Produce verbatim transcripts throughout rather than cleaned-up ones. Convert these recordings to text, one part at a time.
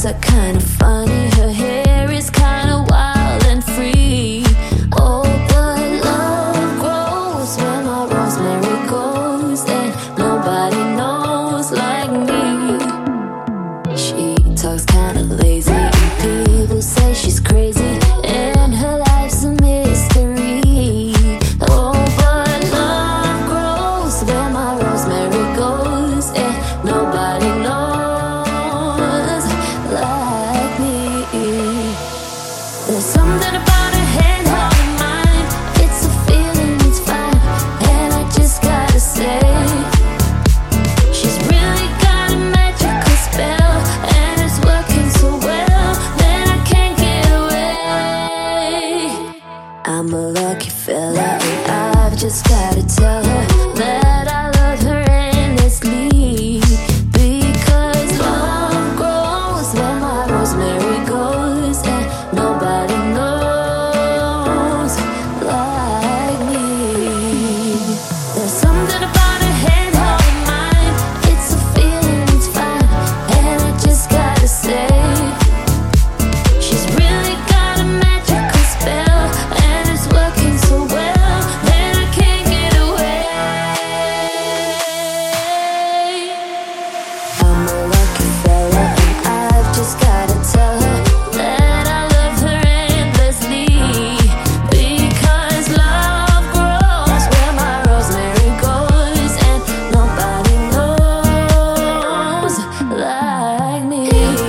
clothes are kinda funny, her hair is kinda wild and free. Oh, but love grows where my rosemary goes, and nobody knows like me. She talks kinda lazy, and people say she's crazy, and her life's a mystery. Oh, but love grows where my rosemary goes, and nobody knows like me. There's something about her hand holding mine. It's a feeling, it's fine, and I just gotta say, she's really got a magical spell, and it's working so well that I can't get away. I'm a lucky fella, and I've just gotta tell her that I love her endlessly. Because love grows where my rosemary goes, and nobody knows like me. There's something about her hand holding mine. It's a feeling, it's fine, and I just gotta say, she's really got a magical spell, and it's working so well that I can't get away. I'm a lucky fella, and I've just gotta tell her that I love her endlessly. Because love grows where my rosemary goes, and nobody knows like me.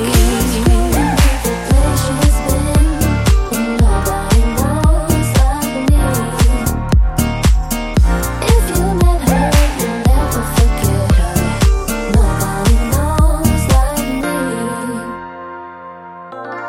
Patience been, and nobody knows like me. If you met her, you'll never forget her. Nobody knows like me.